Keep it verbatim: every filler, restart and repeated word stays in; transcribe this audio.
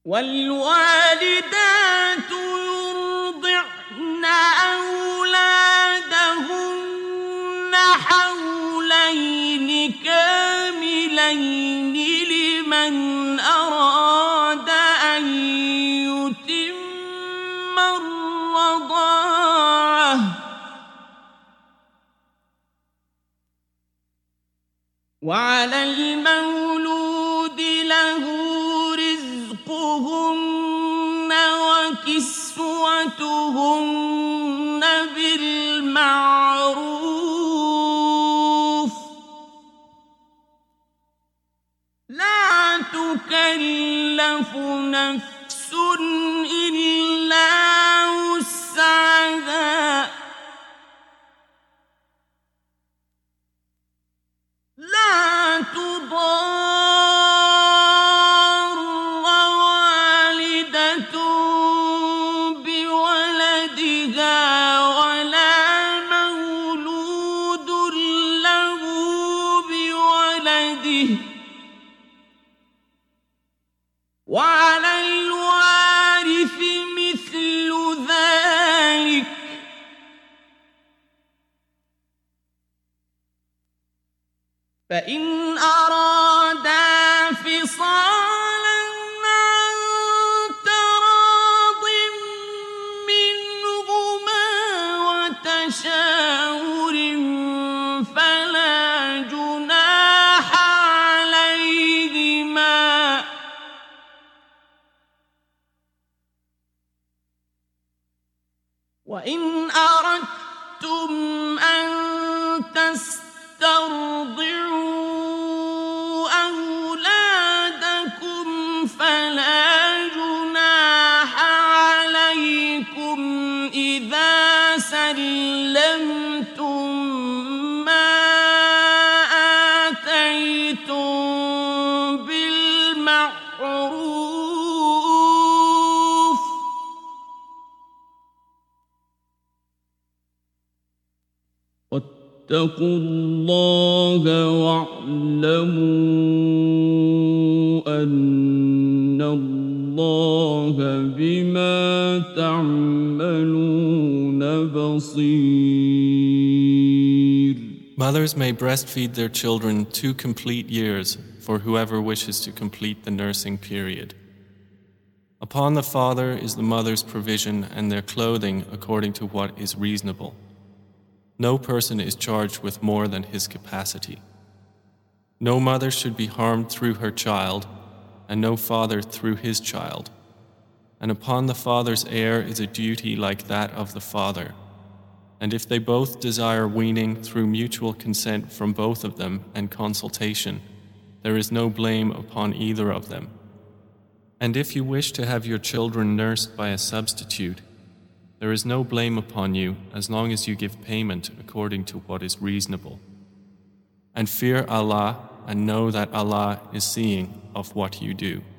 والوالدات يرضعن أولادهن حولين كاملين لمن أراد أن يتم الرضاعة وعلى المولود له رزقهن وكسوتهن بالمعروف لا تكلف نفس إلا وسعها لا تضار والدة بولدها ولا مولود له بولده وعلى الوارث مثل ذلك فإن أرادا فصالا عن تراض منهما وتشاور فلا جناح عليهما وإن أردتم أن تسترضعوا أولادكم فلا جناح عليكم إذا سلمتم ما آتيتم بالمعروف واتقوا الله واعلموا أن الله بما تعملون بصير. Mothers may breastfeed their children two complete years for whoever wishes to complete the nursing period. Upon the father is the mother's provision and their clothing according to what is reasonable. No person is charged with more than his capacity. No mother should be harmed through her child, and no father through his child. And upon the father's heir is a duty like that of the father. And if they both desire weaning through mutual consent from both of them and consultation, there is no blame upon either of them. And if you wish to have your children nursed by a substitute, there is no blame upon you as long as you give payment according to what is reasonable. And fear Allah and know that Allah is seeing of what you do.